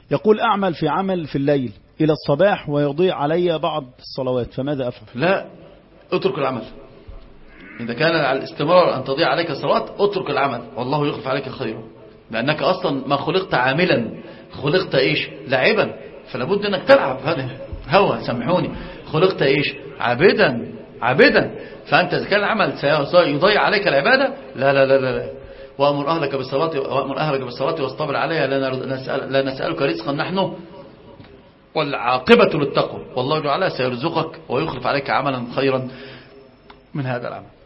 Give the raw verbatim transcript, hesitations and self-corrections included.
يقول أعمل في عمل في الليل إلى الصباح ويضيع علي بعض الصلوات، فماذا أفعل؟ لا، اترك العمل. إذا كان على الاستمرار أن تضيع عليك الصلوات اترك العمل، والله يخلف عليك خيره، لأنك أصلا ما خلقت عاملا، خلقت إيش؟ لاعبا، فلا بد أنك تلعب. هذا هو، سامحوني، خلقت إيش؟ عابدا، عابدا. فأنت إذا كان العمل سيضيع عليك العبادة، لا لا لا لا, لا. وأمر أهلك بالصلاة وأمر أهلك بالصلاة واصطبر عليها، لا نسأل لا نسألك رزقا نحن، والعاقبة للتقوى، والله تعالى سيرزقك ويخلف عليك عملا خيرا من هذا العمل.